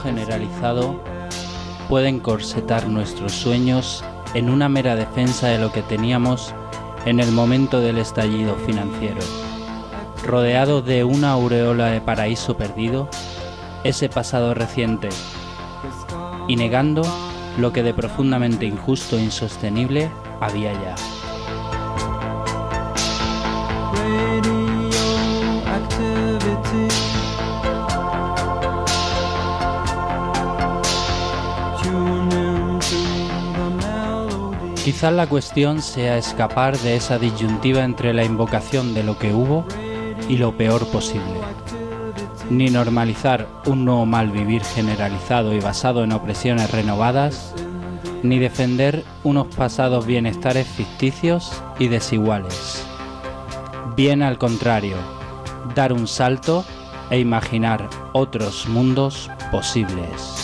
generalizado puede encorsetar nuestros sueños en una mera defensa de lo que teníamos en el momento del estallido financiero. Rodeado de una aureola de paraíso perdido, ese pasado reciente, y negando lo que de profundamente injusto e insostenible había ya. Quizás la cuestión sea escapar de esa disyuntiva entre la invocación de lo que hubo y lo peor posible. Ni normalizar un nuevo mal vivir generalizado y basado en opresiones renovadas, ni defender unos pasados bienestares ficticios y desiguales. Bien al contrario, dar un salto e imaginar otros mundos posibles.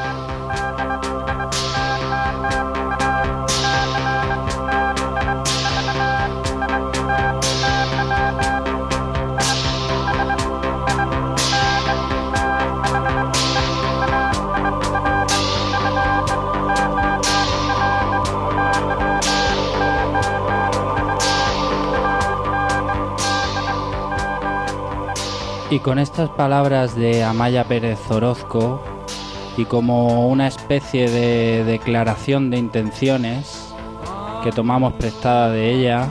Y con estas palabras de Amaya Pérez Orozco, y como una especie de declaración de intenciones que tomamos prestada de ella,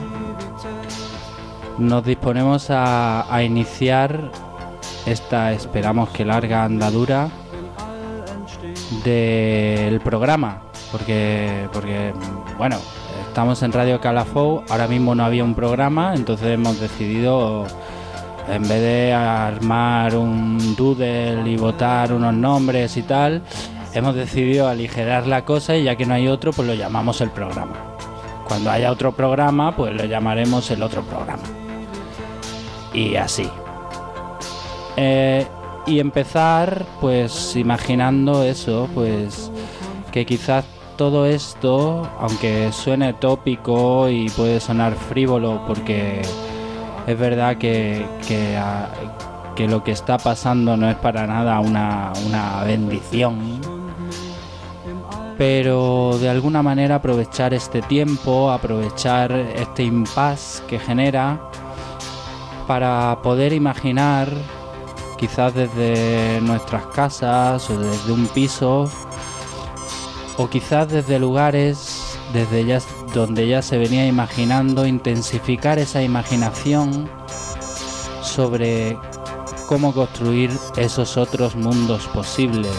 nos disponemos a iniciar esta, esperamos que larga andadura del programa, porque bueno, estamos en Radio Calafou, ahora mismo no había un programa, entonces hemos decidido, en vez de armar un doodle y votar unos nombres y tal, hemos decidido aligerar la cosa, y ya que no hay otro, pues lo llamamos el programa. Cuando haya otro programa, pues lo llamaremos el otro programa. Y así. Y empezar, pues imaginando eso, pues que quizás todo esto, aunque suene tópico y puede sonar frívolo, porque es verdad que lo que está pasando no es para nada una bendición, pero de alguna manera aprovechar este tiempo, aprovechar este impasse que genera para poder imaginar, quizás desde nuestras casas o desde un piso, o quizás desde lugares donde ya se venía imaginando, intensificar esa imaginación sobre cómo construir esos otros mundos posibles.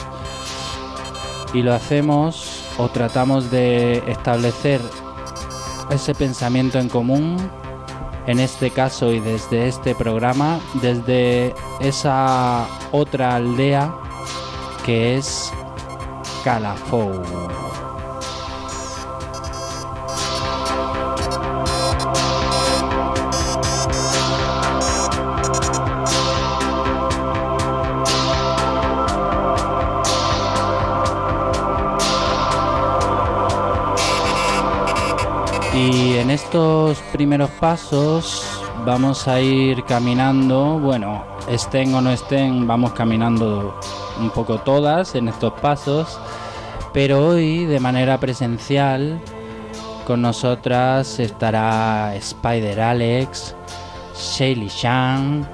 Y lo hacemos, o tratamos de establecer ese pensamiento en común, en este caso y desde este programa, desde esa otra aldea que es Calafou. Y en estos primeros pasos vamos a ir caminando, bueno, estén o no estén, vamos caminando un poco todas en estos pasos, pero hoy de manera presencial con nosotras estará Spider Alex, Shaley Chan,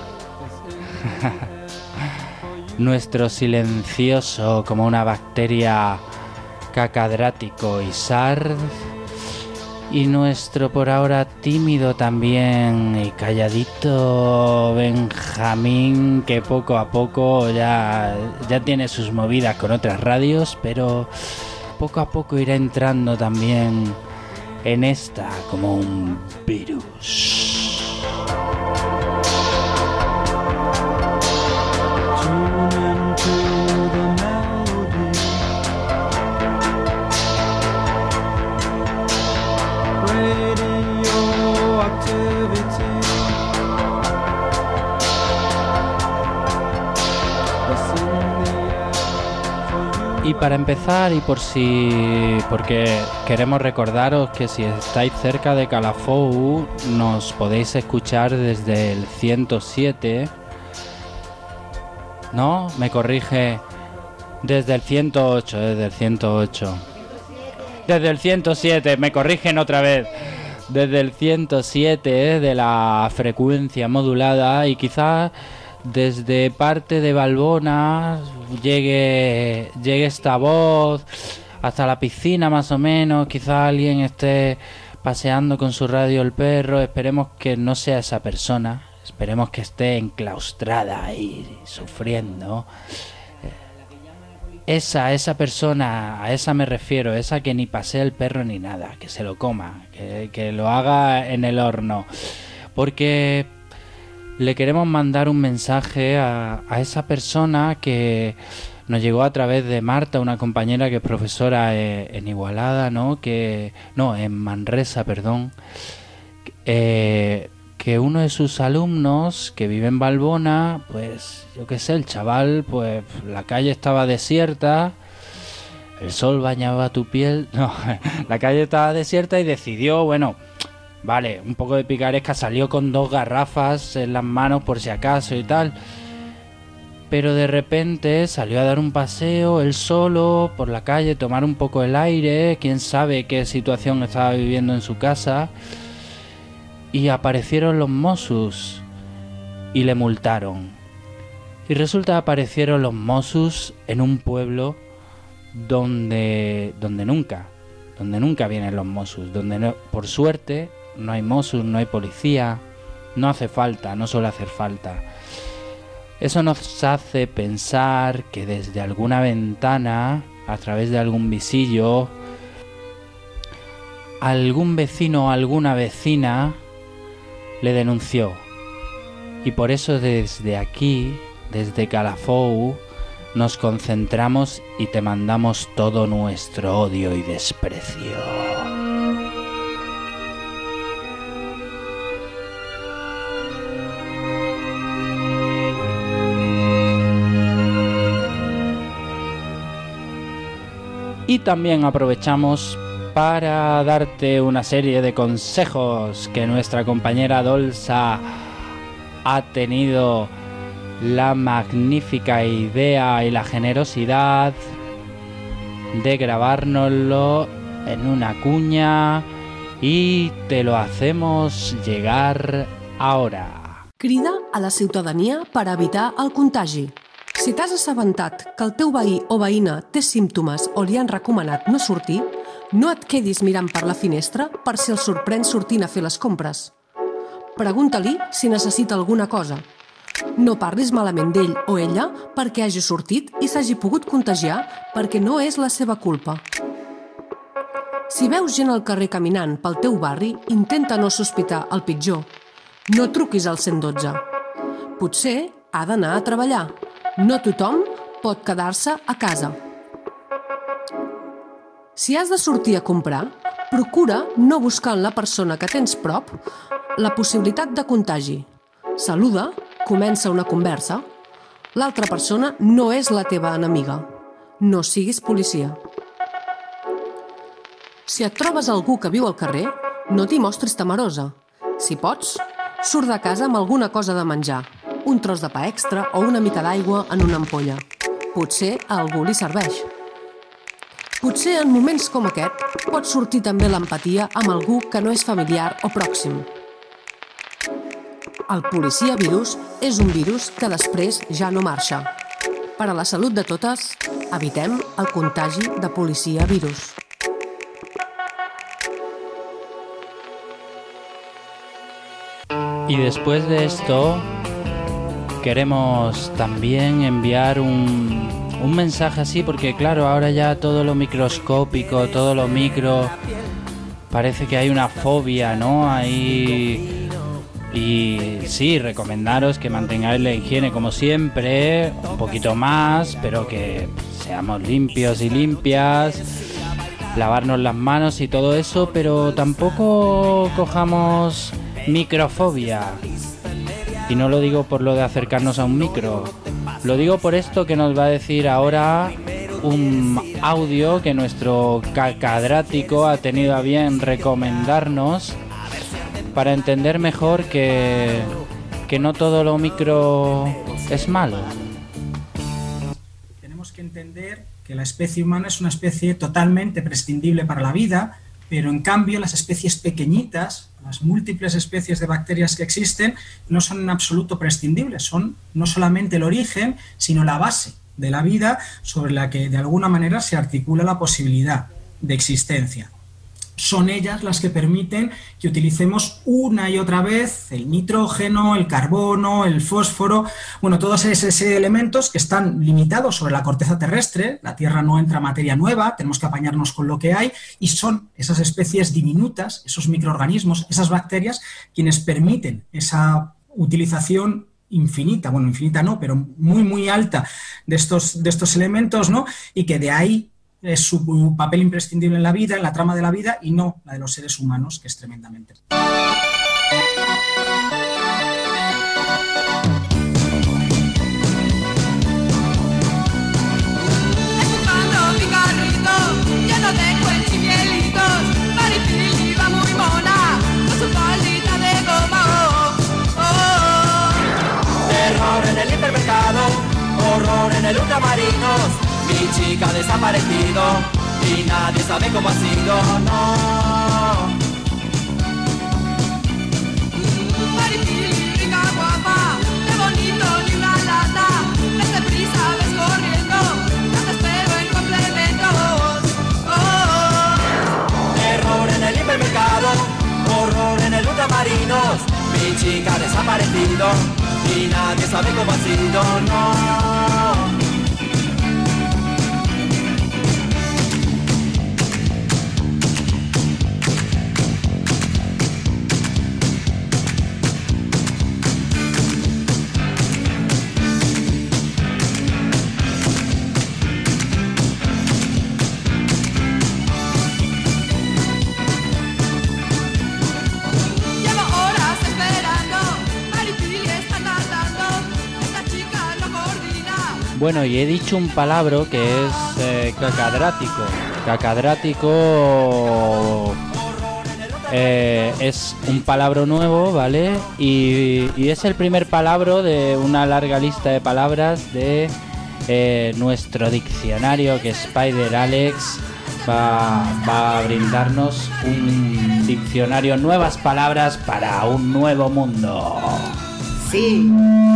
nuestro silencioso como una bacteria cacadrático Isard, y nuestro por ahora tímido también y calladito Benjamín, que poco a poco ya tiene sus movidas con otras radios, pero poco a poco irá entrando también en esta como un virus. Y para empezar, y porque queremos recordaros que si estáis cerca de Calafou nos podéis escuchar desde el 107, ¿no? Me corrige Desde el 108, desde el 108. Desde el 107, me corrigen otra vez. Desde el 107 de la frecuencia modulada, y quizás desde parte de Valbona llegue esta voz hasta la piscina más o menos. Quizás alguien esté paseando con su radio el perro. Esperemos que no sea esa persona. Esperemos que esté enclaustrada ahí sufriendo. Esa persona, a esa me refiero, esa que ni pasea el perro ni nada, que se lo coma, que lo haga en el horno. Porque le queremos mandar un mensaje a esa persona que nos llegó a través de Marta, una compañera que es profesora en Igualada, en Manresa, perdón. Que uno de sus alumnos que vive en Valbona, pues yo qué sé, el chaval, pues la calle estaba desierta, el sol bañaba tu piel, la calle estaba desierta y decidió, bueno, vale, un poco de picaresca, salió con 2 garrafas en las manos por si acaso y tal, pero de repente salió a dar un paseo él solo por la calle, tomar un poco el aire, quién sabe qué situación estaba viviendo en su casa. Y aparecieron los Mossos y le multaron. Y resulta que aparecieron los Mossos en un pueblo donde nunca vienen los Mossos, donde no, por suerte no hay Mossos, no hay policía, no hace falta, no suele hacer falta. Eso nos hace pensar que desde alguna ventana, a través de algún visillo, algún vecino o alguna vecina le denunció, y por eso desde aquí, desde Calafou, nos concentramos y te mandamos todo nuestro odio y desprecio. Y también aprovechamos para darte una serie de consejos que nuestra compañera Dolsa ha tenido la magnífica idea y la generosidad de grabárnoslo en una cuña y te lo hacemos llegar ahora. Crida a la ciutadania per evitar el contagi. Si t'has assabentat que el teu veí o veïna té símptomes o li han recomanat no sortir, no et quedis mirant per la finestra per si el sorprens sortint a fer les compres. Pregunta-li si necessita alguna cosa. No parlis malament d'ell o ella perquè hagi sortit i s'hagi pogut contagiar perquè no és la seva culpa. Si veus gent al carrer caminant pel teu barri, intenta no sospitar el pitjor. No truquis al 112. Potser ha d'anar a treballar. No tothom pot quedar-se a casa. Si has de sortir a comprar, procura no buscar en la persona que tens prop la possibilitat de contagi. Saluda, comença una conversa. L'altra persona no és la teva enemiga. No siguis policia. Si et trobes algú que viu al carrer, no t'hi mostris temerosa. Si pots, surt de casa amb alguna cosa de menjar, un tros de pa extra o una mica d'aigua en una ampolla. Potser a algú li serveix. Potser en moments com aquest pot sortir també l'empatia amb algú que no és familiar o pròxim. El policia virus és un virus que després ja no marxa. Per a la salut de totes, evitem el contagi de policia virus. Y después de esto, queremos también enviar un mensaje así, porque claro, ahora ya todo lo microscópico, todo lo micro, parece que hay una fobia, ¿no? Y sí, recomendaros que mantengáis la higiene como siempre, un poquito más, pero que seamos limpios y limpias, lavarnos las manos y todo eso, pero tampoco cojamos microfobia. Y no lo digo por lo de acercarnos a un micro, lo digo por esto que nos va a decir ahora un audio que nuestro catedrático ha tenido a bien recomendarnos para entender mejor que no todo lo micro es malo. Tenemos que entender que la especie humana es una especie totalmente prescindible para la vida, pero en cambio las especies pequeñitas, las múltiples especies de bacterias que existen, no son en absoluto prescindibles, son no solamente el origen, sino la base de la vida sobre la que de alguna manera se articula la posibilidad de existencia. Son ellas las que permiten que utilicemos una y otra vez el nitrógeno, el carbono, el fósforo, bueno, todos esos elementos que están limitados sobre la corteza terrestre. La Tierra no entra materia nueva, tenemos que apañarnos con lo que hay, y son esas especies diminutas, esos microorganismos, esas bacterias, quienes permiten esa utilización infinita, bueno, infinita no, pero muy, muy alta de estos elementos, ¿no? Y que de ahí es su papel imprescindible en la vida, en la trama de la vida, y no la de los seres humanos, que es tremendamente. Terror en el hipermercado, horror en el ultramarinos. Mi chica ha desaparecido y nadie sabe cómo ha sido, no. Maripili, rica, guapa, qué bonito, ni una lata. Ves deprisa, ves corriendo, no te espero en complementos. Terror en el hipermercado, horror en el ultramarinos. Mi chica ha desaparecido y nadie sabe cómo ha sido, no. Bueno, y he dicho un palabra que es cacadrático. Cacadrático es un palabra nuevo, ¿vale? Y es el primer palabra de una larga lista de palabras de nuestro diccionario, que Spider Alex va a brindarnos un diccionario, nuevas palabras para un nuevo mundo. Sí.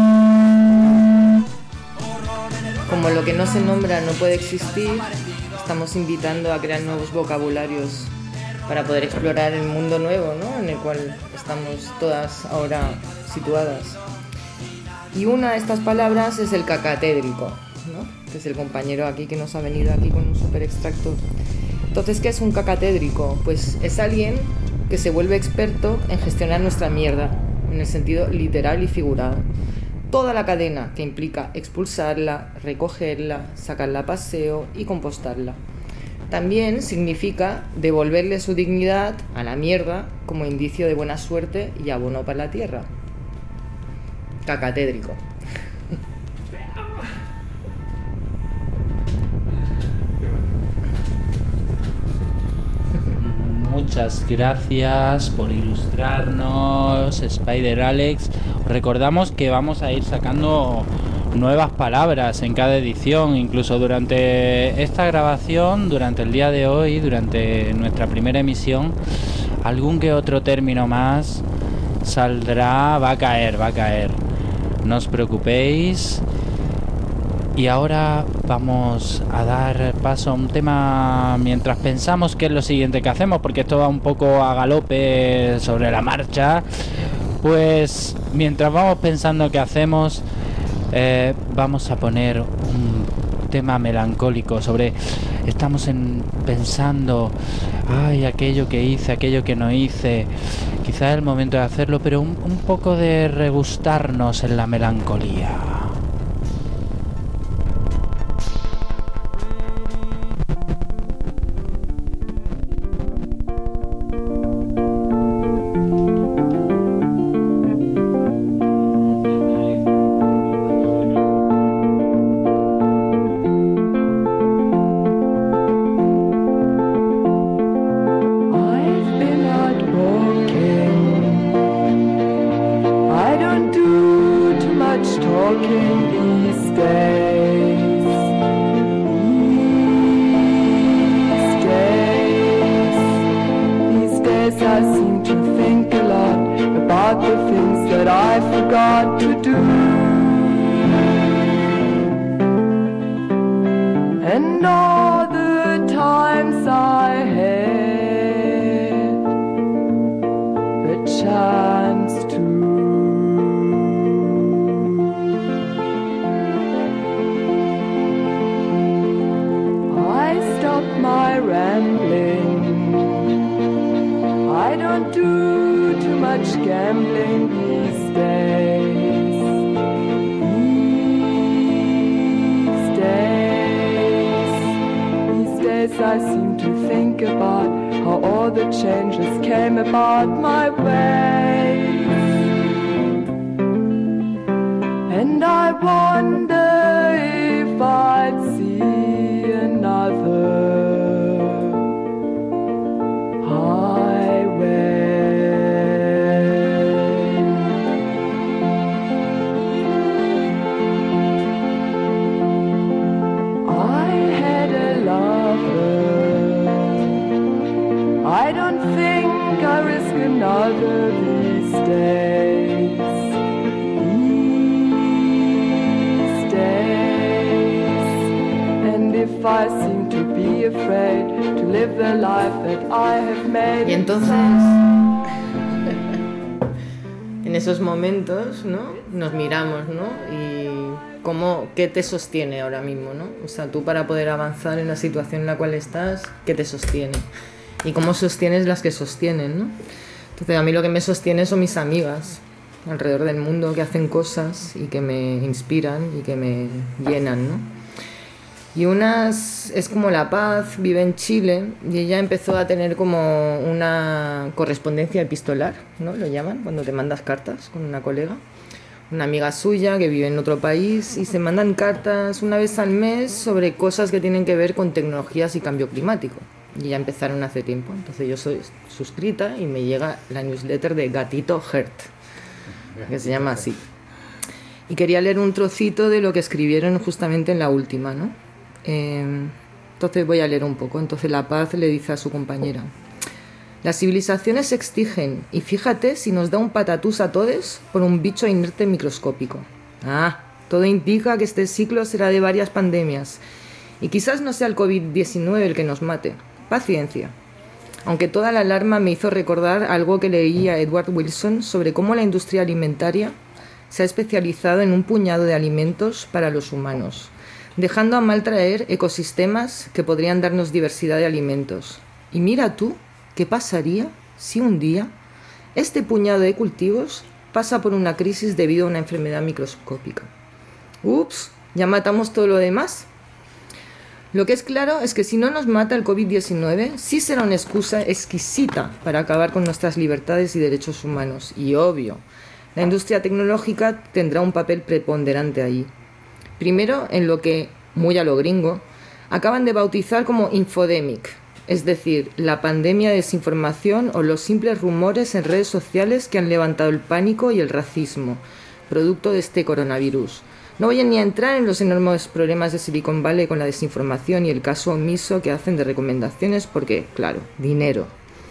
Como lo que no se nombra no puede existir, estamos invitando a crear nuevos vocabularios para poder explorar el mundo nuevo, ¿no?, en el cual estamos todas ahora situadas. Y una de estas palabras es el cacatédrico, ¿no?, que es el compañero aquí que nos ha venido aquí con un super extracto. Entonces, ¿qué es un cacatédrico? Pues es alguien que se vuelve experto en gestionar nuestra mierda, en el sentido literal y figurado. Toda la cadena que implica expulsarla, recogerla, sacarla a paseo y compostarla. También significa devolverle su dignidad a la mierda como indicio de buena suerte y abono para la tierra. Cacatédrico. Muchas gracias por ilustrarnos, Spider Alex. Os recordamos que vamos a ir sacando nuevas palabras en cada edición, incluso durante esta grabación, durante el día de hoy, durante nuestra primera emisión, algún que otro término más saldrá, va a caer. No os preocupéis. Y ahora vamos a dar paso a un tema mientras pensamos qué es lo siguiente que hacemos, porque esto va un poco a galope sobre la marcha. Pues mientras vamos pensando qué hacemos, vamos a poner un tema melancólico sobre... Estamos pensando, ay, aquello que hice, aquello que no hice. Quizá es el momento de hacerlo, pero un poco de regustarnos en la melancolía. Talking days I seem to think a lot about the things that I forgot to do. And all the times I had the chance to. I stopped my rambling. I don't do too much gambling these days. These days I seem to think about how all the changes came about my way. And I wonder if I'd see another another these days, and if I seem to be afraid to live the life that I have made. Y entonces, en esos momentos, ¿no? Nos miramos, ¿no? Y ¿qué te sostiene ahora mismo, ¿no? O sea, tú para poder avanzar en la situación en la cual estás, ¿qué te sostiene? Y cómo sostienes las que sostienen, ¿no? Entonces a mí lo que me sostiene son mis amigas alrededor del mundo que hacen cosas y que me inspiran y que me llenan, ¿no? Y unas es como La Paz, vive en Chile y ella empezó a tener como una correspondencia epistolar, ¿no? Lo llaman cuando te mandas cartas con una colega, una amiga suya que vive en otro país y se mandan cartas una vez al mes sobre cosas que tienen que ver con tecnologías y cambio climático. Y ya empezaron hace tiempo, entonces yo soy suscrita y me llega la newsletter de Gatito Heart, que se llama así. Y quería leer un trocito de lo que escribieron justamente en la última, ¿no? Entonces voy a leer un poco. Entonces La Paz le dice a su compañera: las civilizaciones se extinguen y fíjate si nos da un patatús a todos por un bicho inerte microscópico. Todo indica que este ciclo será de varias pandemias y quizás no sea el COVID-19 el que nos mate. Paciencia. Aunque toda la alarma me hizo recordar algo que leí a Edward Wilson sobre cómo la industria alimentaria se ha especializado en un puñado de alimentos para los humanos, dejando a mal traer ecosistemas que podrían darnos diversidad de alimentos. Y mira tú, ¿qué pasaría si un día este puñado de cultivos pasa por una crisis debido a una enfermedad microscópica? ¡Ups! ¿Ya matamos todo lo demás? Lo que es claro es que si no nos mata el COVID-19, sí será una excusa exquisita para acabar con nuestras libertades y derechos humanos. Y obvio, la industria tecnológica tendrá un papel preponderante ahí. Primero, en lo que, muy a lo gringo, acaban de bautizar como infodemic, es decir, la pandemia de desinformación o los simples rumores en redes sociales que han levantado el pánico y el racismo, producto de este coronavirus. No voy ni a entrar en los enormes problemas de Silicon Valley con la desinformación y el caso omiso que hacen de recomendaciones porque, claro, dinero.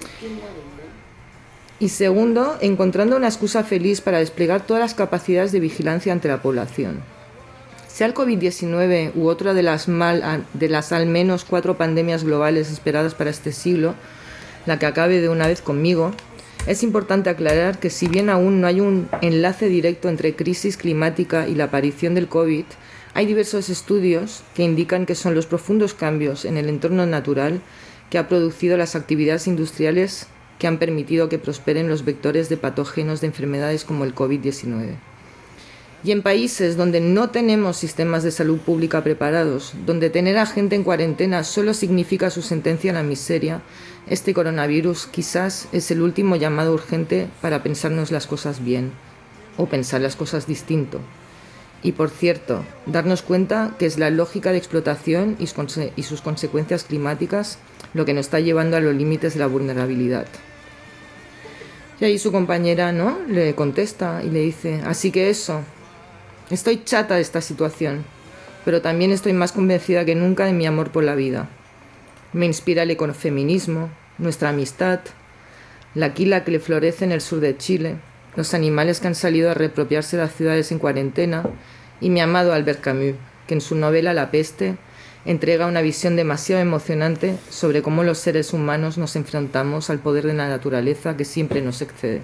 Y segundo, encontrando una excusa feliz para desplegar todas las capacidades de vigilancia ante la población. Sea el COVID-19 u otra de las al menos 4 pandemias globales esperadas para este siglo, la que acabe de una vez conmigo, es importante aclarar que si bien aún no hay un enlace directo entre crisis climática y la aparición del COVID, hay diversos estudios que indican que son los profundos cambios en el entorno natural que ha producido las actividades industriales que han permitido que prosperen los vectores de patógenos de enfermedades como el COVID-19. Y en países donde no tenemos sistemas de salud pública preparados, donde tener a gente en cuarentena solo significa su sentencia a la miseria, este coronavirus quizás es el último llamado urgente para pensarnos las cosas bien, o pensar las cosas distinto. Y por cierto, darnos cuenta que es la lógica de explotación y sus consecuencias climáticas lo que nos está llevando a los límites de la vulnerabilidad. Y ahí su compañera, ¿no?, le contesta y le dice: así que eso, estoy chata de esta situación, pero también estoy más convencida que nunca de mi amor por la vida. Me inspira el ecofeminismo, nuestra amistad, la quila que le florece en el sur de Chile, los animales que han salido a reapropiarse las ciudades en cuarentena y mi amado Albert Camus, que en su novela La peste entrega una visión demasiado emocionante sobre cómo los seres humanos nos enfrentamos al poder de la naturaleza que siempre nos excede.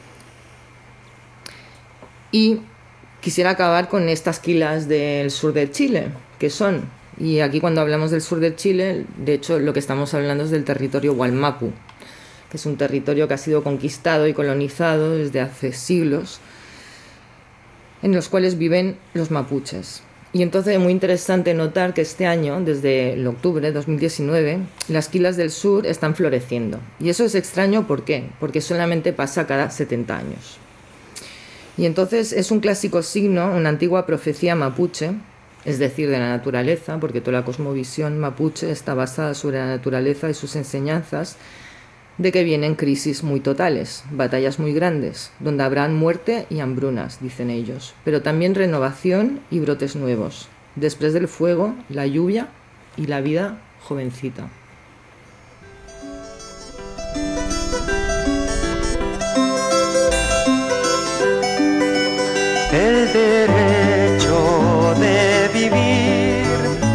Y quisiera acabar con estas quilas del sur de Chile, que son, y aquí cuando hablamos del sur de Chile, de hecho lo que estamos hablando es del territorio Wallmapu, que es un territorio que ha sido conquistado y colonizado desde hace siglos, en los cuales viven los mapuches. Y entonces es muy interesante notar que este año, desde el octubre de 2019, las quilas del sur están floreciendo. Y eso es extraño, ¿por qué? Porque solamente pasa cada 70 años. Y entonces es un clásico signo, una antigua profecía mapuche, es decir, de la naturaleza, porque toda la cosmovisión mapuche está basada sobre la naturaleza y sus enseñanzas, de que vienen crisis muy totales, batallas muy grandes, donde habrán muerte y hambrunas, dicen ellos, pero también renovación y brotes nuevos. Después del fuego, la lluvia y la vida jovencita. El derecho de vivir,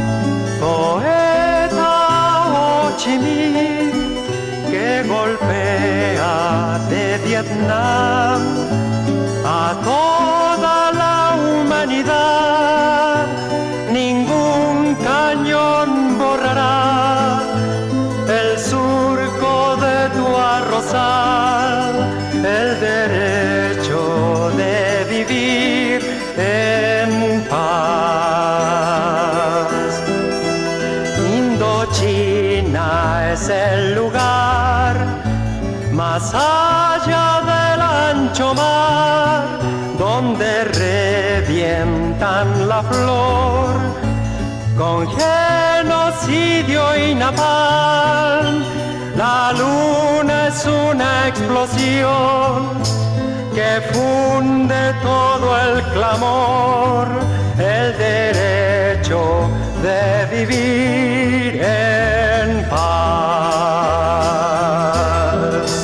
poeta Ho Chi Minh, que golpea de Vietnam a toda la humanidad. Ningún cañón borrará el surco de tu arrozal. El derecho de vivir en paz. Indochina es el lugar más allá del ancho mar, donde revientan la flor con genocidio y napalm. La luna es una explosión que funde todo el clamor, el derecho de vivir en paz.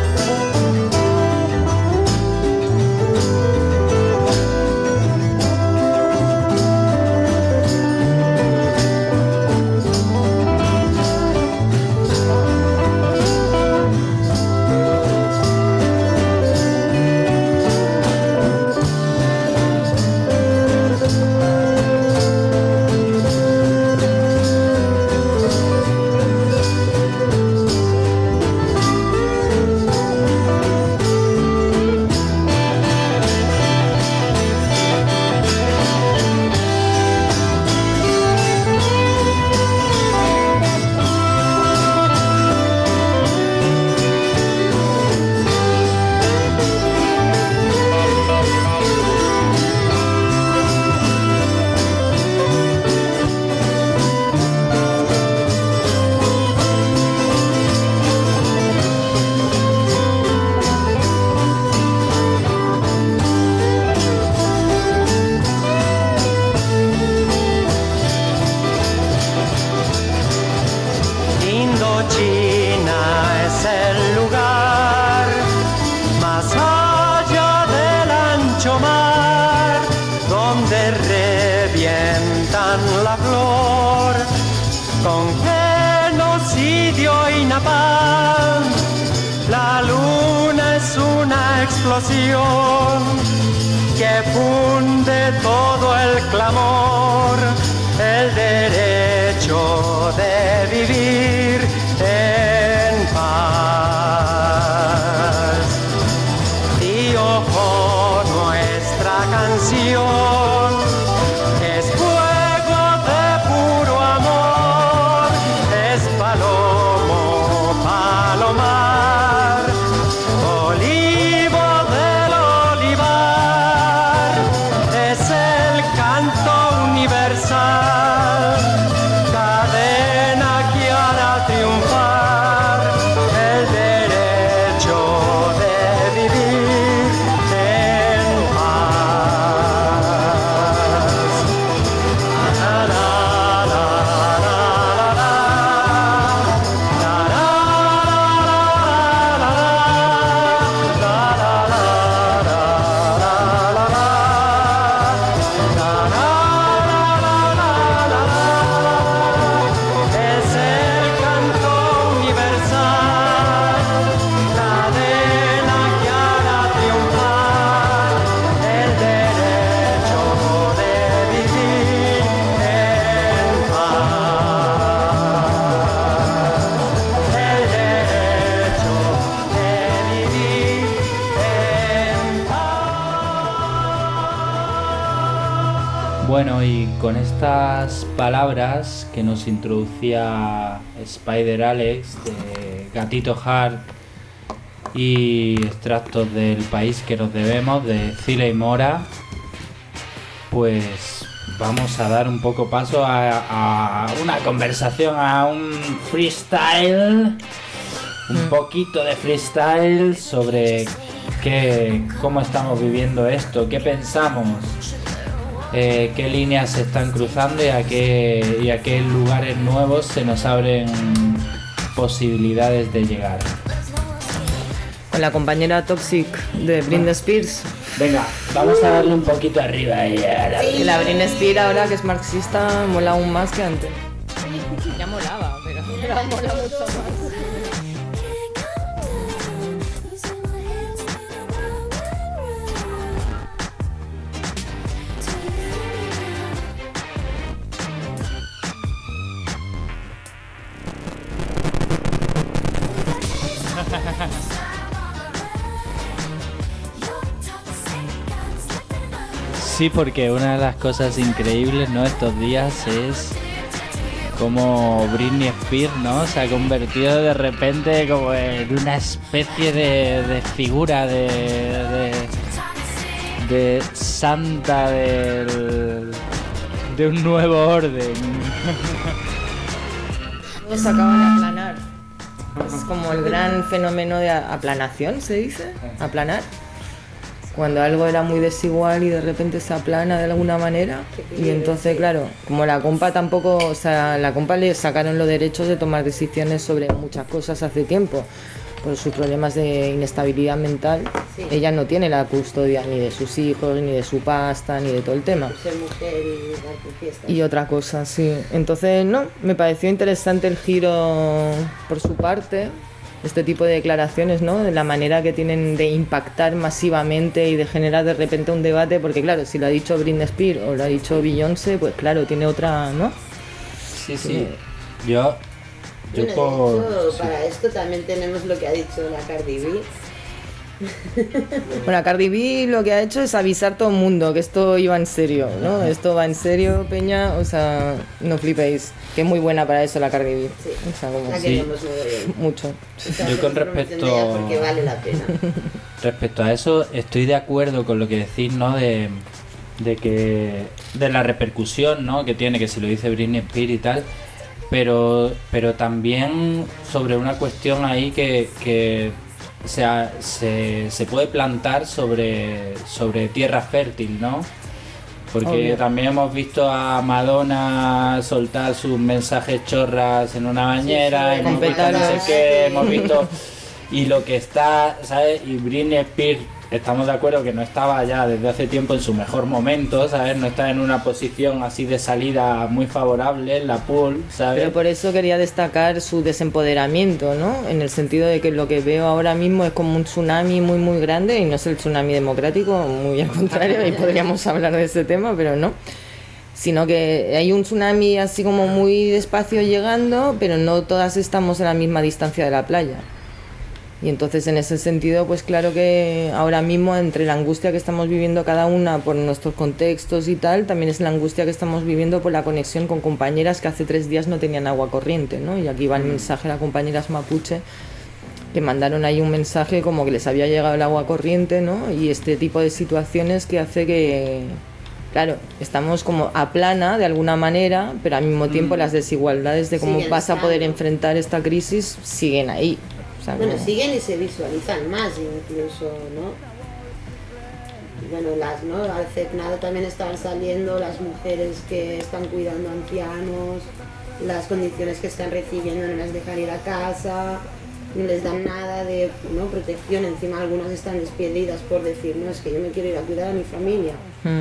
Que funde todo el clamor, el derecho de vivir en paz. Y ojo, nuestra canción es fuego de puro amor, es palomo, palomar, olivo del olivar, es el canto universal, cadena que hará triunfar el derecho de vivir en paz. Bueno, y con estas palabras que nos introducía Spider Alex de Gatito Hard y extractos del país que nos debemos de Cile y Mora, pues vamos a dar un poco paso a una conversación, a un freestyle, un poquito de freestyle sobre cómo estamos viviendo esto, qué pensamos, qué líneas se están cruzando y a qué lugares nuevos se nos abren posibilidades de llegar. Con la compañera Toxic de Britney Spears. Venga, vamos a darle un poquito arriba y Y la Britney Spears ahora que es marxista mola aún más que antes. Ya molaba, pero ahora mola mucho más. Sí, porque una de las cosas increíbles, ¿no?, estos días es como Britney Spears, ¿no?, se ha convertido de repente como en una especie de figura de santa de un nuevo orden. Se acaba de aplanar. Es como el gran fenómeno de aplanación, ¿se dice? Aplanar. Cuando algo era muy desigual y de repente se aplana de alguna manera. Y entonces, claro, como la compa tampoco, o sea, la compa le sacaron los derechos de tomar decisiones sobre muchas cosas hace tiempo. Por sus problemas de inestabilidad mental, sí. Ella no tiene la custodia ni de sus hijos, ni de su pasta, ni de todo el tema. Ser mujer y darte fiestas. Y otra cosa, sí. Entonces, no, me pareció interesante el giro por su parte, este tipo de declaraciones, ¿no? De la manera que tienen de impactar masivamente y de generar de repente un debate, porque claro, si lo ha dicho Britney Spears o lo ha dicho Beyoncé, pues claro, tiene otra, ¿no? Sí, sí. Yo bueno, por... de hecho, para esto también tenemos lo que ha dicho la Cardi B. Bueno, Cardi B lo que ha hecho es avisar a todo el mundo que esto iba en serio, ¿no? Esto va en serio, peña, o sea, no flipéis, que es muy buena para eso la Cardi B. Sí, o sea, como... la sí. queremos muy bien. Mucho. Yo con respecto... Porque vale la pena. Respecto a eso, estoy de acuerdo con lo que decís, ¿no? De la repercusión, ¿no?, que tiene, que si lo dice Britney Spears y tal, pero también sobre una cuestión ahí que se puede plantar sobre tierra fértil, ¿no? Porque obvio. También hemos visto a Madonna soltar sus mensajes chorras en una bañera, sí, hemos visto no sé qué, hemos visto, y lo que está, ¿sabes? Y Britney Spears, estamos de acuerdo que no estaba ya desde hace tiempo en su mejor momento, ¿sabes? No está en una posición así de salida muy favorable en la pool, ¿sabes? Pero por eso quería destacar su desempoderamiento, ¿no? En el sentido de que lo que veo ahora mismo es como un tsunami muy muy grande, y no es el tsunami democrático, muy al contrario, y podríamos hablar de ese tema, pero no. Sino que hay un tsunami así como muy despacio llegando, pero no todas estamos a la misma distancia de la playa. Y entonces en ese sentido, pues claro que ahora mismo entre la angustia que estamos viviendo cada una por nuestros contextos y tal, también es la angustia que estamos viviendo por la conexión con compañeras que hace 3 días no tenían agua corriente, ¿no? Y aquí va el mensaje a las compañeras mapuche, que mandaron ahí un mensaje como que les había llegado el agua corriente, ¿no? Y este tipo de situaciones que hace que, claro, estamos como a plana de alguna manera, pero al mismo tiempo las desigualdades de cómo vas a poder enfrentar esta crisis siguen ahí. O sea, bueno, no. siguen y se visualizan más incluso, ¿no? Bueno, ¿no? Al CEPNADO también están saliendo las mujeres que están cuidando ancianos, las condiciones que están recibiendo, no las dejan ir a casa, no les dan nada de, ¿no?, protección. Encima algunas están despedidas por decir, no, es que yo me quiero ir a cuidar a mi familia,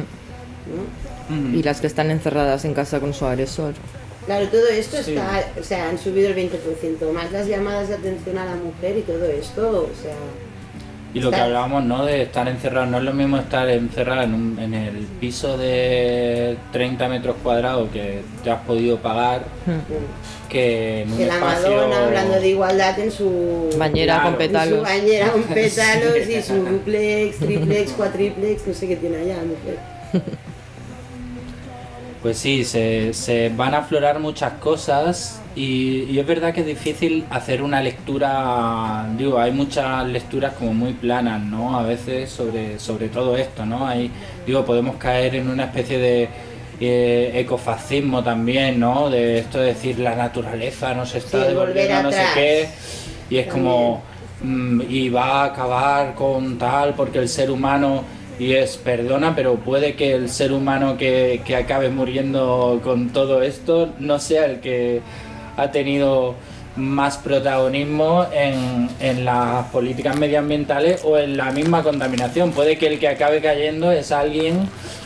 ¿no? Y las que están encerradas en casa con su agresor. Claro, todo esto sí. está, o sea, han subido el 20%, más las llamadas de atención a la mujer y todo esto, o sea... Y lo que hablábamos, ¿no?, de estar encerrado, no es lo mismo estar encerrado en el piso de 30 metros cuadrados que te has podido pagar que en un que la espacio... Madonna, hablando de igualdad, en su bañera, claro, con pétalos. Su bañera con pétalos y su duplex, triplex, cuatriplex, no sé qué tiene allá la mujer. Pues sí, se van a aflorar muchas cosas y es verdad que es difícil hacer una lectura, digo, hay muchas lecturas como muy planas, ¿no? A veces sobre todo esto, ¿no? Digo, podemos caer en una especie de ecofascismo también, ¿no? De esto de decir la naturaleza nos está devolviendo no sé qué, y es como, y va a acabar con tal porque el ser humano... Y perdona, pero puede que el ser humano que acabe muriendo con todo esto no sea el que ha tenido más protagonismo en las políticas medioambientales o en la misma contaminación. Puede que el que acabe cayendo es alguien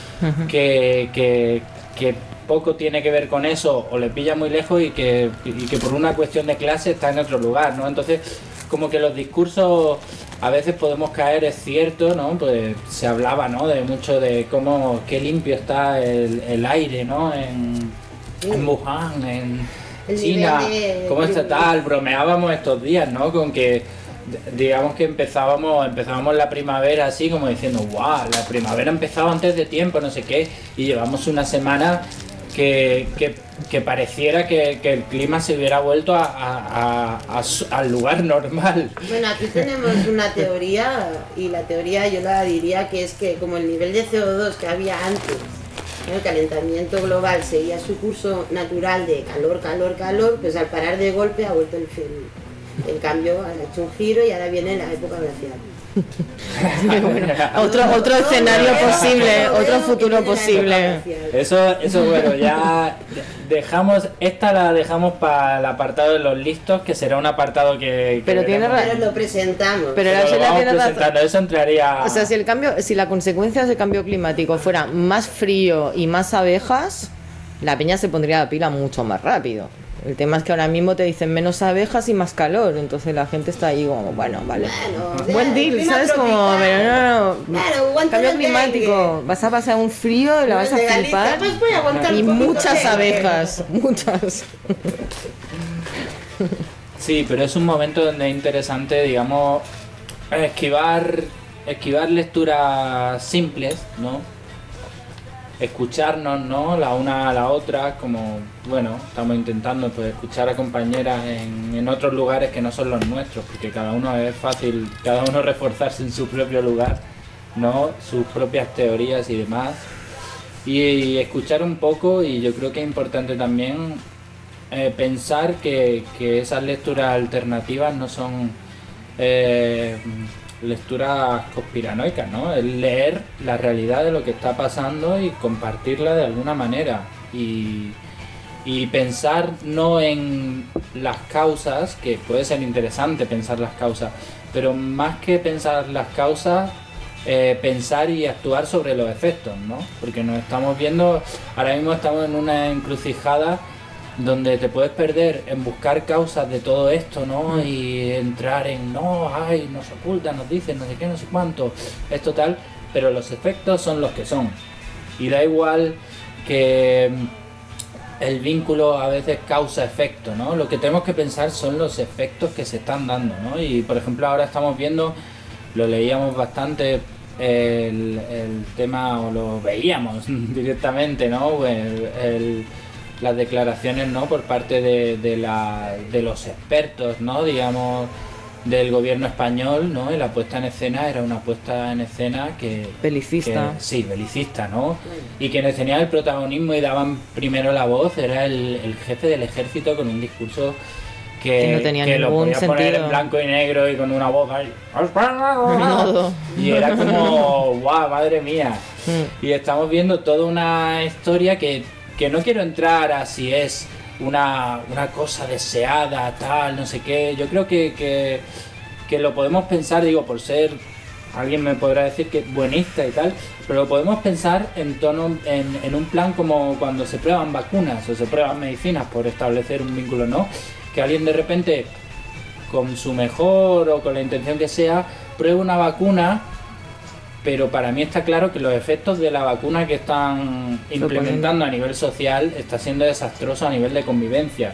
que poco tiene que ver con eso o le pilla muy lejos y que por una cuestión de clase está en otro lugar, ¿no? Entonces, como que los discursos... A veces podemos caer, es cierto, ¿no? Pues se hablaba, ¿no? De mucho de cómo, qué limpio está el aire, ¿no? En Wuhan, en China, cómo está tal, bromeábamos estos días, ¿no? Con que, digamos que empezábamos la primavera así como diciendo, guau, la primavera ha empezado antes de tiempo, no sé qué, y llevamos una semana que pareciera que el clima se hubiera vuelto al lugar normal. Bueno, aquí tenemos una teoría, y la teoría yo la diría que es que como el nivel de CO2 que había antes, ¿no? El calentamiento global seguía su curso natural de calor, pues al parar de golpe ha vuelto el cambio, ha hecho un giro y ahora viene la época glacial. Bueno, otro escenario posible, otro futuro posible. Eso bueno, ya la dejamos para el apartado de los listos, que será un apartado que pero lo presentamos. Pero lo vamos presentando, eso entraría. O sea, si la consecuencia del cambio climático fuera más frío y más abejas, la peña se pondría la pila mucho más rápido. El tema es que ahora mismo te dicen menos abejas y más calor, entonces la gente está ahí como, bueno, vale. Buen deal, ¿sabes? Como, pero no. Claro, cambio climático, vas a pasar un frío y la vas a flipar. Y muchas abejas, muchas. Sí, pero es un momento donde es interesante, digamos, esquivar lecturas simples, ¿no? Escucharnos, ¿no? La una a la otra, como, bueno, estamos intentando pues escuchar a compañeras en otros lugares que no son los nuestros, porque cada uno reforzarse en su propio lugar, ¿no? Sus propias teorías y demás. Y escuchar un poco, y yo creo que es importante también pensar que esas lecturas alternativas no son lecturas conspiranoicas, ¿no? Es leer la realidad de lo que está pasando y compartirla de alguna manera y pensar no en las causas, que puede ser interesante pensar las causas, pero más que pensar las causas, pensar y actuar sobre los efectos, ¿no? Porque nos estamos viendo, ahora mismo estamos en una encrucijada donde te puedes perder en buscar causas de todo esto, ¿no? Y entrar en, nos ocultan, nos dicen, no sé qué, no sé cuánto, esto tal, pero los efectos son los que son. Y da igual que el vínculo a veces causa-efecto, ¿no? Lo que tenemos que pensar son los efectos que se están dando, ¿no? Y por ejemplo ahora estamos viendo, lo leíamos bastante, el tema, o lo veíamos directamente, ¿no? Las declaraciones, ¿no? Por parte de los expertos, ¿no? Digamos, del gobierno español, ¿no? Y la puesta en escena era una puesta en escena belicista. Sí, belicista, ¿no? Y quienes tenían el protagonismo y daban primero la voz era el jefe del ejército, con un discurso que no tenía que lo ningún podía poner sentido. en blanco y negro y con una voz ahí. No. Y era como, guau, madre mía. Y estamos viendo toda una historia que no quiero entrar a si es una cosa deseada, tal, no sé qué. Yo creo que lo podemos pensar, digo, por ser, alguien me podrá decir que es buenista y tal, pero lo podemos pensar en un plan como cuando se prueban vacunas o se prueban medicinas, por establecer un vínculo, ¿no? Que alguien de repente, con su mejor o con la intención que sea, pruebe una vacuna, pero para mí está claro que los efectos de la vacuna que están implementando a nivel social está siendo desastroso a nivel de convivencia.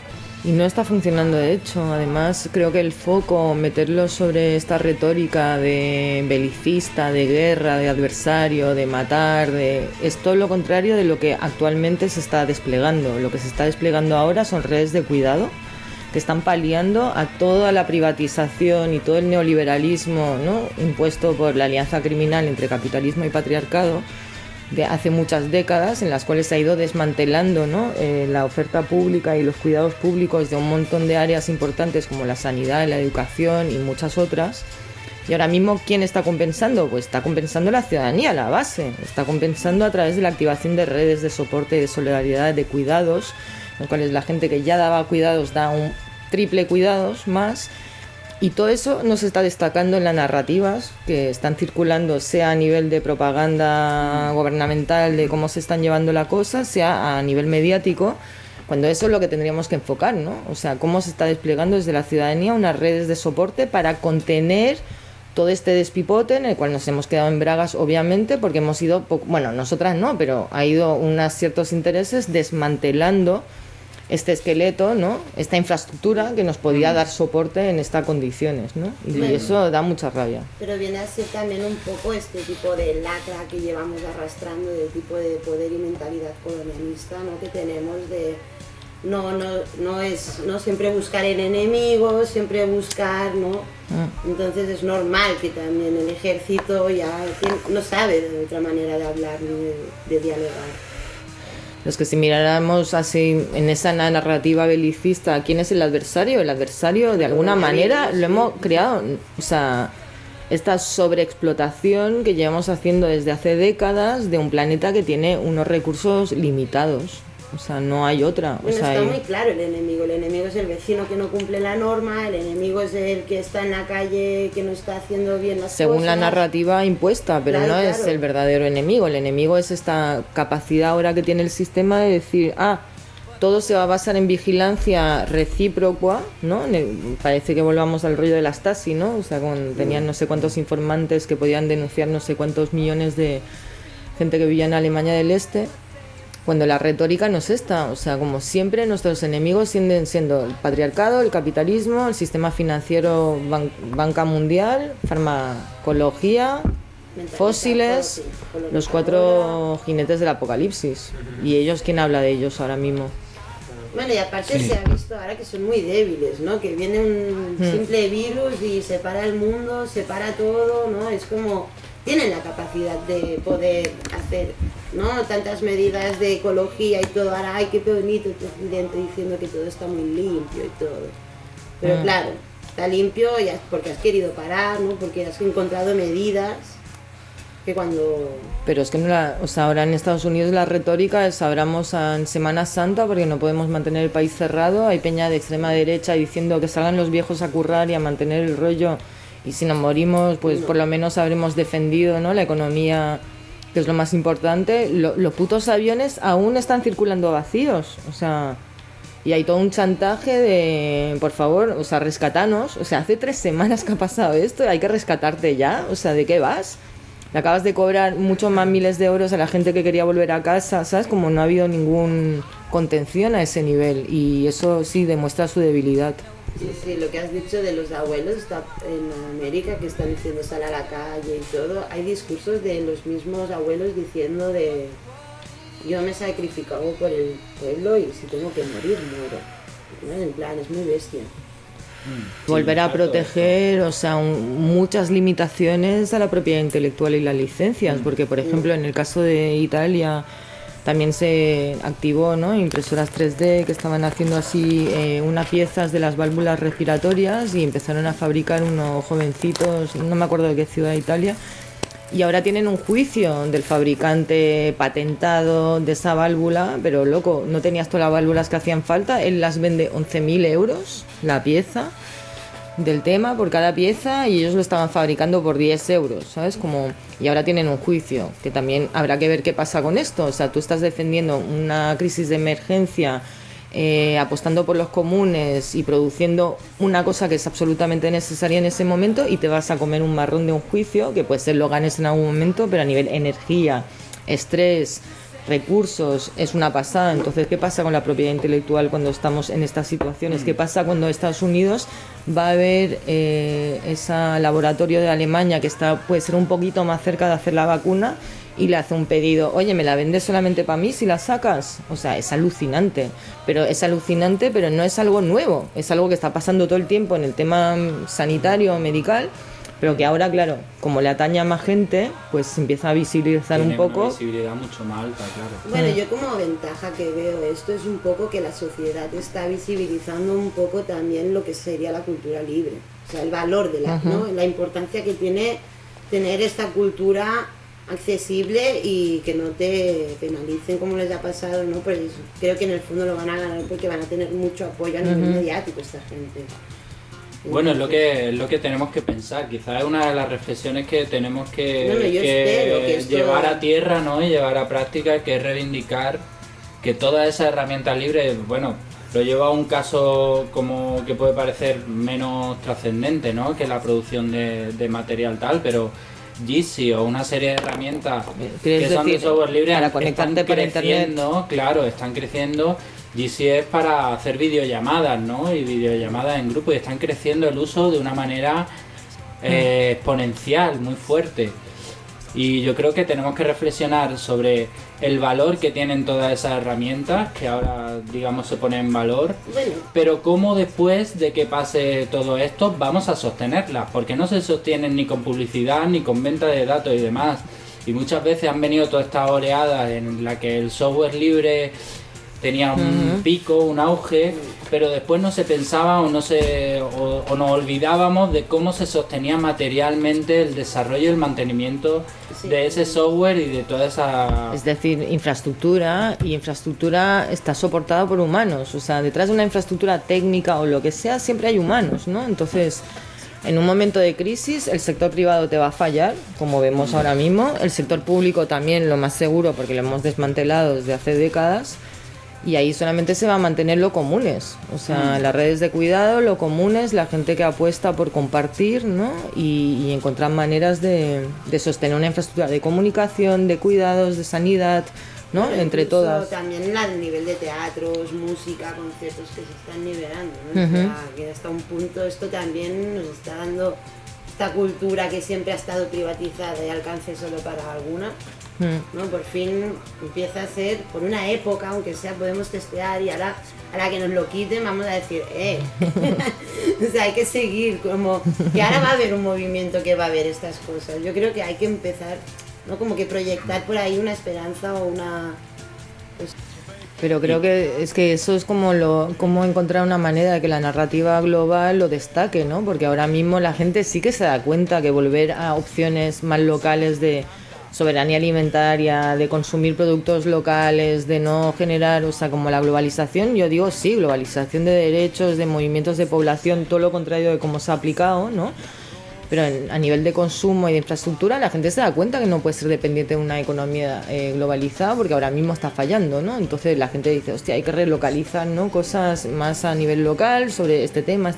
Y no está funcionando, de hecho. Además, creo que el foco, meterlo sobre esta retórica de belicista, de guerra, de adversario, de matar, es todo lo contrario de lo que actualmente se está desplegando. Lo que se está desplegando ahora son redes de cuidado que están paliando a toda la privatización y todo el neoliberalismo, ¿no?, impuesto por la alianza criminal entre capitalismo y patriarcado de hace muchas décadas, en las cuales se ha ido desmantelando, ¿no?, la oferta pública y los cuidados públicos de un montón de áreas importantes como la sanidad, la educación y muchas otras. Y ahora mismo, ¿quién está compensando? Pues está compensando la ciudadanía, la base. Está compensando a través de la activación de redes de soporte, de solidaridad, de cuidados, en los cuales la gente que ya daba cuidados da un triple cuidados más. Y todo eso no se está destacando en las narrativas que están circulando, sea a nivel de propaganda gubernamental de cómo se están llevando la cosa, sea a nivel mediático, cuando eso es lo que tendríamos que enfocar, ¿no? O sea, cómo se está desplegando desde la ciudadanía unas redes de soporte para contener todo este despipote en el cual nos hemos quedado en bragas, obviamente, porque hemos ido, bueno, nosotras no, pero ha ido unos ciertos intereses desmantelando este esqueleto, ¿no?, esta infraestructura que nos podía dar soporte en estas condiciones, ¿no? Y eso da mucha rabia. Pero viene a ser también un poco este tipo de lacra que llevamos arrastrando, del tipo de poder y mentalidad colonialista, ¿no?, que tenemos de no siempre buscar el enemigo, siempre buscar, ¿no? Entonces es normal que también el ejército ya no sabe de otra manera de hablar ni de dialogar. Los que si miráramos así en esa narrativa belicista, ¿quién es el adversario? El adversario de alguna manera lo hemos creado, o sea, esta sobreexplotación que llevamos haciendo desde hace décadas de un planeta que tiene unos recursos limitados. O sea, no hay otra. Bueno, está muy claro el enemigo es el vecino que no cumple la norma, el enemigo es el que está en la calle, que no está haciendo bien las cosas. Según la narrativa impuesta, pero claro, no es el verdadero enemigo. El enemigo es esta capacidad ahora que tiene el sistema de decir, todo se va a basar en vigilancia recíproca, ¿no? Parece que volvamos al rollo de la Stasi, ¿no? O sea, tenían no sé cuántos informantes que podían denunciar no sé cuántos millones de gente que vivía en Alemania del Este. Cuando la retórica no es esta, o sea, como siempre nuestros enemigos siguen siendo el patriarcado, el capitalismo, el sistema financiero, banca mundial, farmacología, fósiles, los 4 jinetes del apocalipsis. ¿Y ellos quién habla de ellos ahora mismo? Bueno, y aparte se ha visto ahora que son muy débiles, ¿no? Que viene un simple virus y separa el mundo, separa todo, ¿no? Es como tienen la capacidad de poder hacer, ¿no?, tantas medidas de ecología y todo. Ahora, ay, qué bonito el presidente diciendo que todo está muy limpio y todo. Pero claro, está limpio ya porque has querido parar, ¿no?, porque has encontrado medidas que cuando... Pero es que o sea, ahora en Estados Unidos la retórica es abramos en Semana Santa porque no podemos mantener el país cerrado. Hay peña de extrema derecha diciendo que salgan los viejos a currar y a mantener el rollo. Y si nos morimos, pues por lo menos habremos defendido, ¿no?, la economía, que es lo más importante. Los putos aviones aún están circulando vacíos, o sea, y hay todo un chantaje de, por favor, o sea, rescatanos. O sea, hace 3 semanas que ha pasado esto, hay que rescatarte ya, o sea, ¿de qué vas? Le acabas de cobrar muchos más miles de euros a la gente que quería volver a casa, ¿sabes? Como no ha habido ningún contención a ese nivel, y eso sí demuestra su debilidad. Sí, lo que has dicho de los abuelos está en América, que están diciendo sal a la calle y todo. Hay discursos de los mismos abuelos diciendo de yo me he sacrificado por el pueblo y si tengo que morir, muero, ¿no? En plan, es muy bestia. Volver a proteger, o sea, muchas limitaciones a la propiedad intelectual y las licencias, porque por ejemplo en el caso de Italia también se activó, ¿no?, impresoras 3D que estaban haciendo así unas piezas de las válvulas respiratorias y empezaron a fabricar unos jovencitos, no me acuerdo de qué ciudad de Italia, y ahora tienen un juicio del fabricante patentado de esa válvula, pero loco, no tenías todas las válvulas que hacían falta, él las vende 11.000 euros la pieza del tema por cada pieza y ellos lo estaban fabricando por 10 euros, ¿sabes? Como, y ahora tienen un juicio, que también habrá que ver qué pasa con esto. O sea, tú estás defendiendo una crisis de emergencia, apostando por los comunes y produciendo una cosa que es absolutamente necesaria en ese momento y te vas a comer un marrón de un juicio, que puede ser lo ganes en algún momento, pero a nivel energía, estrés, recursos, es una pasada. Entonces, ¿qué pasa con la propiedad intelectual cuando estamos en estas situaciones? ¿Qué pasa cuando Estados Unidos va a ver ese laboratorio de Alemania que puede ser un poquito más cerca de hacer la vacuna y le hace un pedido, oye, ¿me la vendes solamente para mí si la sacas? O sea, es alucinante, pero no es algo nuevo, es algo que está pasando todo el tiempo en el tema sanitario, medical, pero que ahora, claro, como le atañe a más gente, pues se empieza a visibilizar un poco. Una visibilidad mucho más alta, claro. Bueno, yo como ventaja que veo esto es un poco que la sociedad está visibilizando un poco también lo que sería la cultura libre, o sea, el valor de ¿no? La importancia que tiene tener esta cultura accesible y que no te penalicen como les ha pasado, ¿no? Pues creo que en el fondo lo van a ganar porque van a tener mucho apoyo a nivel mediático esta gente. Bueno, es lo que tenemos que pensar, quizás es una de las reflexiones que tenemos que llevar a tierra, ¿no? Y llevar a práctica, que es reivindicar que todas esas herramientas libres, bueno, lo lleva a un caso como que puede parecer menos trascendente, ¿no? Que la producción de material tal, pero Jitsi o una serie de herramientas que son de software libre están creciendo, claro, están creciendo. Jitsi es para hacer videollamadas, ¿no? Y videollamadas en grupo, y están creciendo el uso de una manera exponencial, muy fuerte. Y yo creo que tenemos que reflexionar sobre el valor que tienen todas esas herramientas, que ahora, digamos, se ponen en valor, pero cómo después de que pase todo esto vamos a sostenerlas, porque no se sostienen ni con publicidad, ni con venta de datos y demás. Y muchas veces han venido todas estas oleadas en la que el software libre tenía un pico, un auge, pero después no se pensaba o nos olvidábamos de cómo se sostenía materialmente el desarrollo y el mantenimiento de ese software y de toda esa... Es decir, infraestructura está soportada por humanos, o sea, detrás de una infraestructura técnica o lo que sea siempre hay humanos, ¿no? Entonces, en un momento de crisis el sector privado te va a fallar, como vemos ahora mismo, el sector público también, lo más seguro, porque lo hemos desmantelado desde hace décadas. Y ahí solamente se va a mantener lo comunes, o sea, las redes de cuidado, lo comunes, la gente que apuesta por compartir, ¿no? Y encontrar maneras de sostener una infraestructura de comunicación, de cuidados, de sanidad, ¿no? Bueno, entre todas. También a nivel de teatros, música, conciertos que se están nivelando, ¿no? O sea, que hasta un punto esto también nos está dando esta cultura que siempre ha estado privatizada y alcance solo para alguna. ¿No? Por fin empieza a ser, por una época, aunque sea, podemos testear, y ahora a la que nos lo quiten vamos a decir, o sea, hay que seguir, como que ahora va a haber un movimiento que va a ver estas cosas. Yo creo que hay que empezar, ¿no? Como que proyectar por ahí una esperanza o una... Pues... Pero creo que es que eso es como encontrar una manera de que la narrativa global lo destaque, ¿no? Porque ahora mismo la gente sí que se da cuenta que volver a opciones más locales de soberanía alimentaria, de consumir productos locales, de no generar, o sea, como la globalización, yo digo sí, globalización de derechos, de movimientos de población, todo lo contrario de cómo se ha aplicado, ¿no? Pero a nivel de consumo y de infraestructura la gente se da cuenta que no puede ser dependiente de una economía globalizada, porque ahora mismo está fallando, ¿no? Entonces la gente dice, hostia, hay que relocalizar, ¿no? Cosas más a nivel local sobre este tema.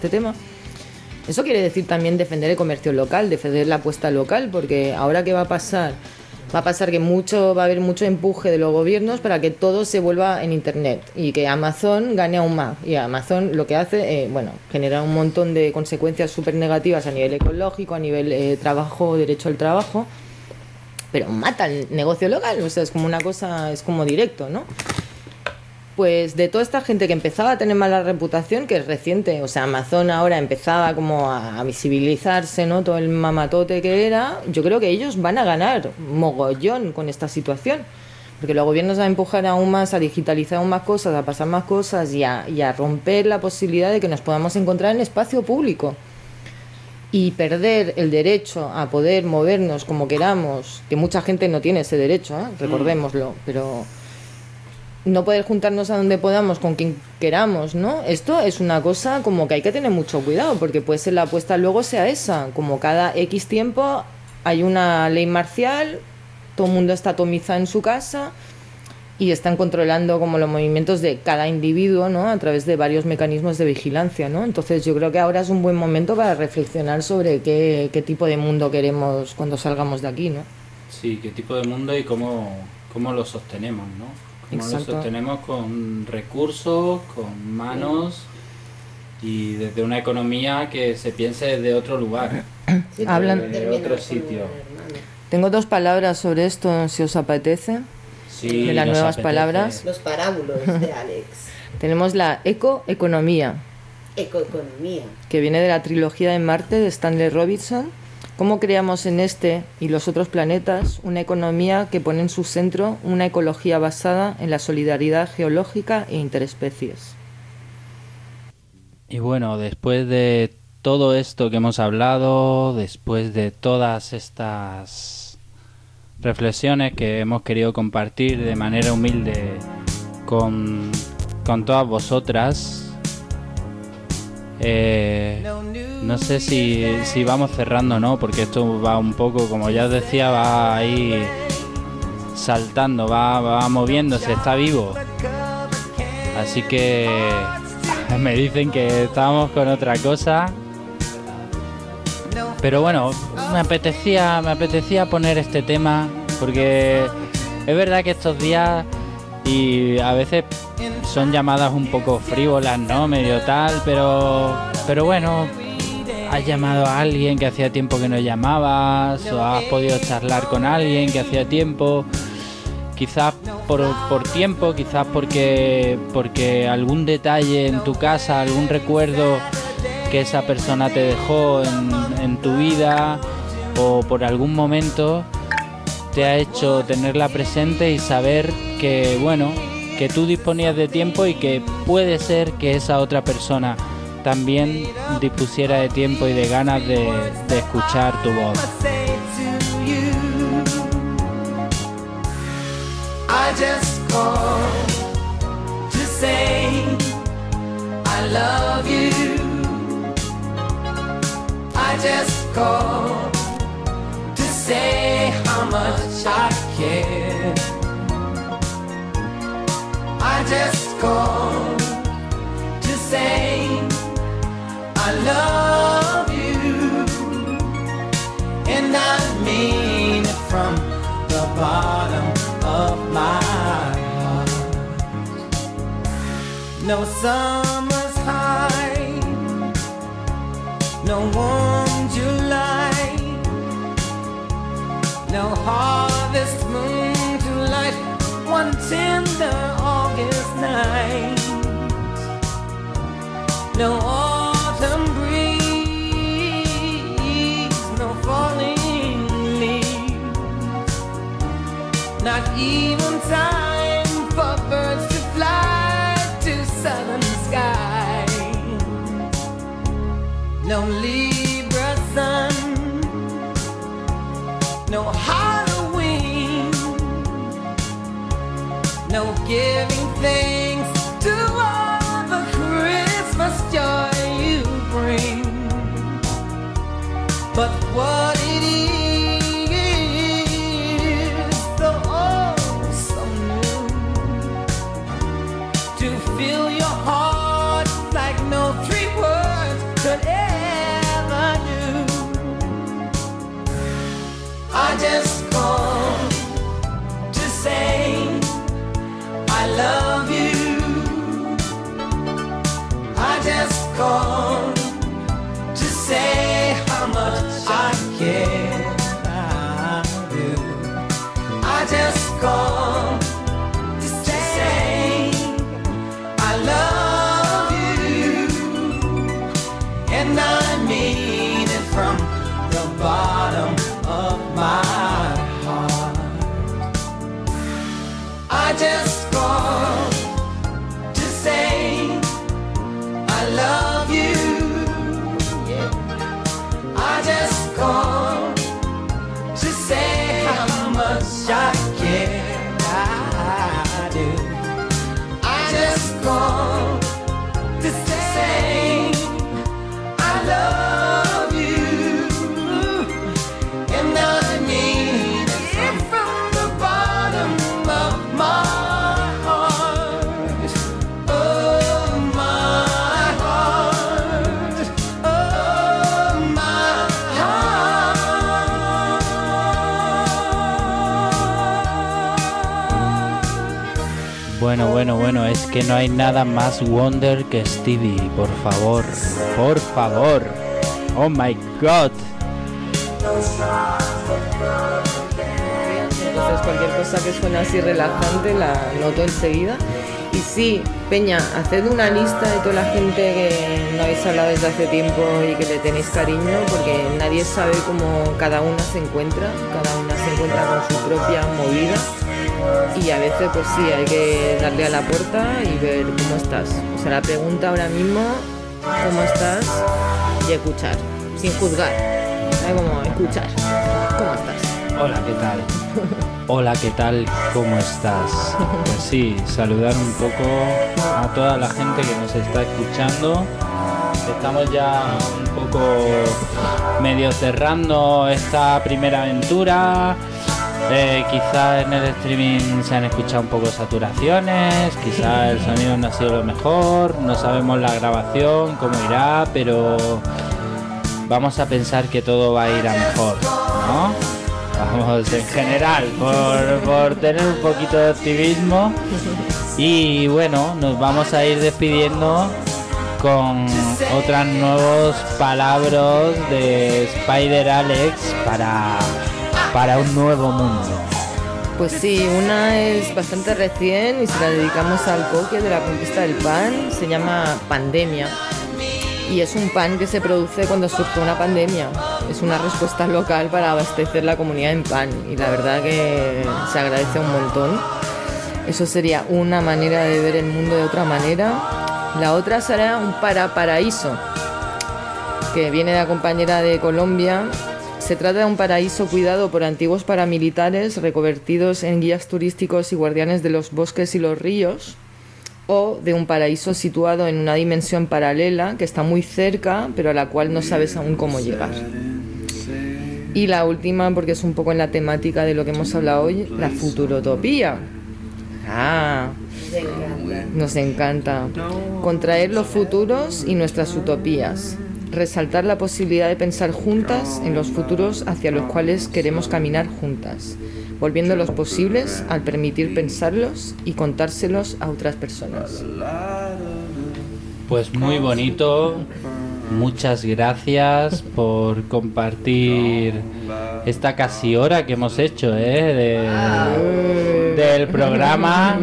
Eso quiere decir también defender el comercio local, defender la apuesta local, porque ahora ¿qué va a pasar? Va a pasar que va a haber mucho empuje de los gobiernos para que todo se vuelva en Internet y que Amazon gane aún más. Y Amazon lo que hace, genera un montón de consecuencias súper negativas a nivel ecológico, a nivel trabajo, derecho al trabajo, pero mata el negocio local, o sea, es como una cosa, es como directo, ¿no? Pues de toda esta gente que empezaba a tener mala reputación, que es reciente, o sea, Amazon ahora empezaba como a visibilizarse, ¿no? Todo el mamatote que era, yo creo que ellos van a ganar mogollón con esta situación, porque los gobiernos van a empujar aún más, a digitalizar aún más cosas, a pasar más cosas y a romper la posibilidad de que nos podamos encontrar en espacio público. Y perder el derecho a poder movernos como queramos, que mucha gente no tiene ese derecho, recordémoslo, pero... no poder juntarnos a donde podamos con quien queramos, ¿no? Esto es una cosa como que hay que tener mucho cuidado, porque puede ser la apuesta luego sea esa, como cada X tiempo hay una ley marcial, todo el mundo está atomizado en su casa y están controlando como los movimientos de cada individuo, ¿no? A través de varios mecanismos de vigilancia, ¿no? Entonces yo creo que ahora es un buen momento para reflexionar sobre qué tipo de mundo queremos cuando salgamos de aquí, ¿no? Sí, qué tipo de mundo y cómo cómo lo sostenemos, ¿no? Cómo Exacto. lo sostenemos con recursos, con manos y desde una economía que se piense desde otro lugar, Hablan- de otro sitio. Tengo 2 palabras sobre esto, si os apetece. Sí, de las nos nuevas apetece. palabras. Los parábulos de Alex. Tenemos la ecoeconomía, Ecoeconomía. que viene de la trilogía de Marte de Stanley Robinson. ¿Cómo creamos en este y los otros planetas una economía que pone en su centro una ecología basada en la solidaridad geológica e interespecies? Y bueno, después de todo esto que hemos hablado, después de todas estas reflexiones que hemos querido compartir de manera humilde con todas vosotras, no sé si vamos cerrando o no, porque esto va un poco, como ya os decía, va ahí saltando, va moviéndose, está vivo. Así que me dicen que estábamos con otra cosa. Pero bueno, me apetecía poner este tema porque es verdad que estos días y a veces son llamadas un poco frívolas, ¿no? Medio tal, pero bueno, has llamado a alguien que hacía tiempo que no llamabas, o has podido charlar con alguien que hacía tiempo, quizás por tiempo, quizás porque algún detalle en tu casa, algún recuerdo que esa persona te dejó en tu vida, o por algún momento te ha hecho tenerla presente y saber que, bueno, que tú disponías de tiempo y que puede ser que esa otra persona también dispusiera de tiempo y de ganas de escuchar tu voz. I just called to say I love you. I just called to say how much I care. I just called to say I love you, and I mean it from the bottom of my heart. No summer's high, no warm July, no harvest moon to light one tender August night, no autumn breeze, no falling leaves, not even time for birds to fly to southern skies, no Libra sun, no Halloween, no giving thanks to all the Christmas joy you bring. But what it is, so oh so new, to fill your heart like no 3 words could ever do. I just called to say I love you. I just called to say how much I care. I do. I just called to say I love you, and I mean it from the bottom of my Bueno, es que no hay nada más Wonder que Stevie, por favor. Oh my God. Entonces cualquier cosa que suena así relajante la noto enseguida. Y sí, Peña, haced una lista de toda la gente que no habéis hablado desde hace tiempo y que le tenéis cariño, porque nadie sabe cómo cada una se encuentra con su propia movida. Y a veces pues sí, hay que darle a la puerta y ver cómo estás. O sea, la pregunta ahora mismo, ¿cómo estás? Y escuchar, sin juzgar. ¿Sabes cómo? Escuchar. ¿Cómo estás? Hola, ¿qué tal? Hola, ¿qué tal? ¿Cómo estás? Pues sí, saludar un poco a toda la gente que nos está escuchando. Estamos ya un poco medio cerrando esta primera aventura. Quizá en el streaming se han escuchado un poco saturaciones, quizá el sonido no ha sido lo mejor, no sabemos la grabación, cómo irá, pero vamos a pensar que todo va a ir a mejor, ¿no? Vamos, en general, por tener un poquito de optimismo. Y bueno, nos vamos a ir despidiendo con otras nuevas palabras de Spider Alex para un nuevo mundo. Pues sí, una es bastante recién y se la dedicamos al coque de la conquista del pan. Se llama Pandemia y es un pan que se produce cuando surge una pandemia. Es una respuesta local para abastecer la comunidad en pan y la verdad que se agradece un montón. Eso sería una manera de ver el mundo de otra manera. La otra será un paraíso, que viene de la compañera de Colombia. Se trata de un paraíso cuidado por antiguos paramilitares reconvertidos en guías turísticos y guardianes de los bosques y los ríos, o de un paraíso situado en una dimensión paralela que está muy cerca, pero a la cual no sabes aún cómo llegar. Y la última, porque es un poco en la temática de lo que hemos hablado hoy, la futurotopía. Nos encanta. Contraer los futuros y nuestras utopías. Resaltar la posibilidad de pensar juntas en los futuros hacia los cuales queremos caminar juntas, volviéndolos posibles al permitir pensarlos y contárselos a otras personas. Pues muy bonito, muchas gracias por compartir esta casi hora que hemos hecho del programa.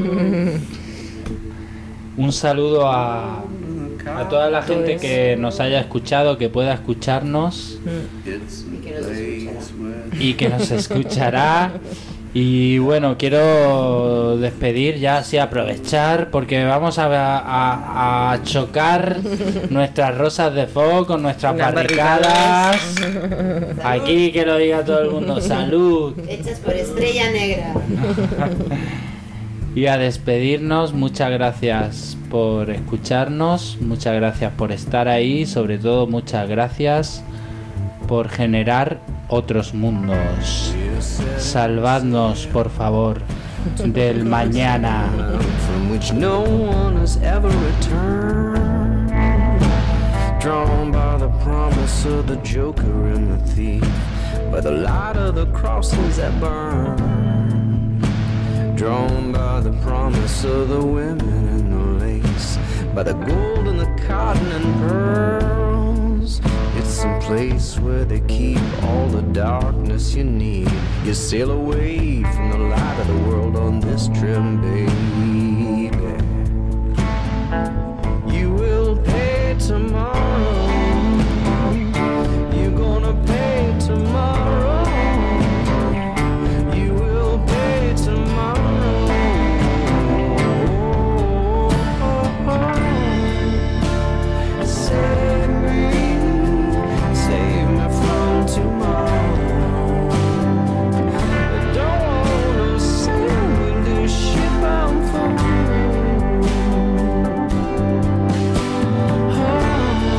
Un saludo a toda la gente que nos haya escuchado, que pueda escucharnos y que nos escuchará. Y bueno, quiero despedir ya, así aprovechar, porque vamos a chocar nuestras rosas de fuego con nuestras barricadas. Aquí que lo diga todo el mundo, salud. Hechas por Estrella Negra. Y a despedirnos, muchas gracias por escucharnos, muchas gracias por estar ahí, sobre todo muchas gracias por generar otros mundos. Salvadnos, por favor, del mañana. Drawn by the promise of the women in the lace, by the gold and the cotton and pearls. It's a place where they keep all the darkness you need. You sail away from the light of the world on this trip, baby. You will pay tomorrow. You're gonna pay tomorrow. Oh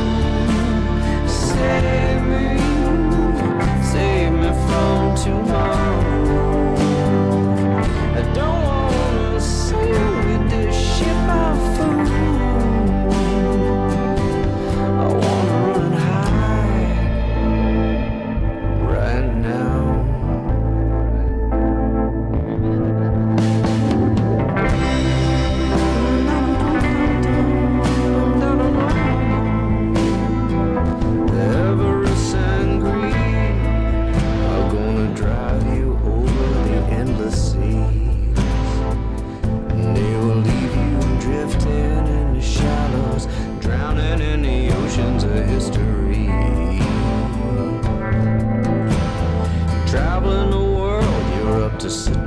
to sit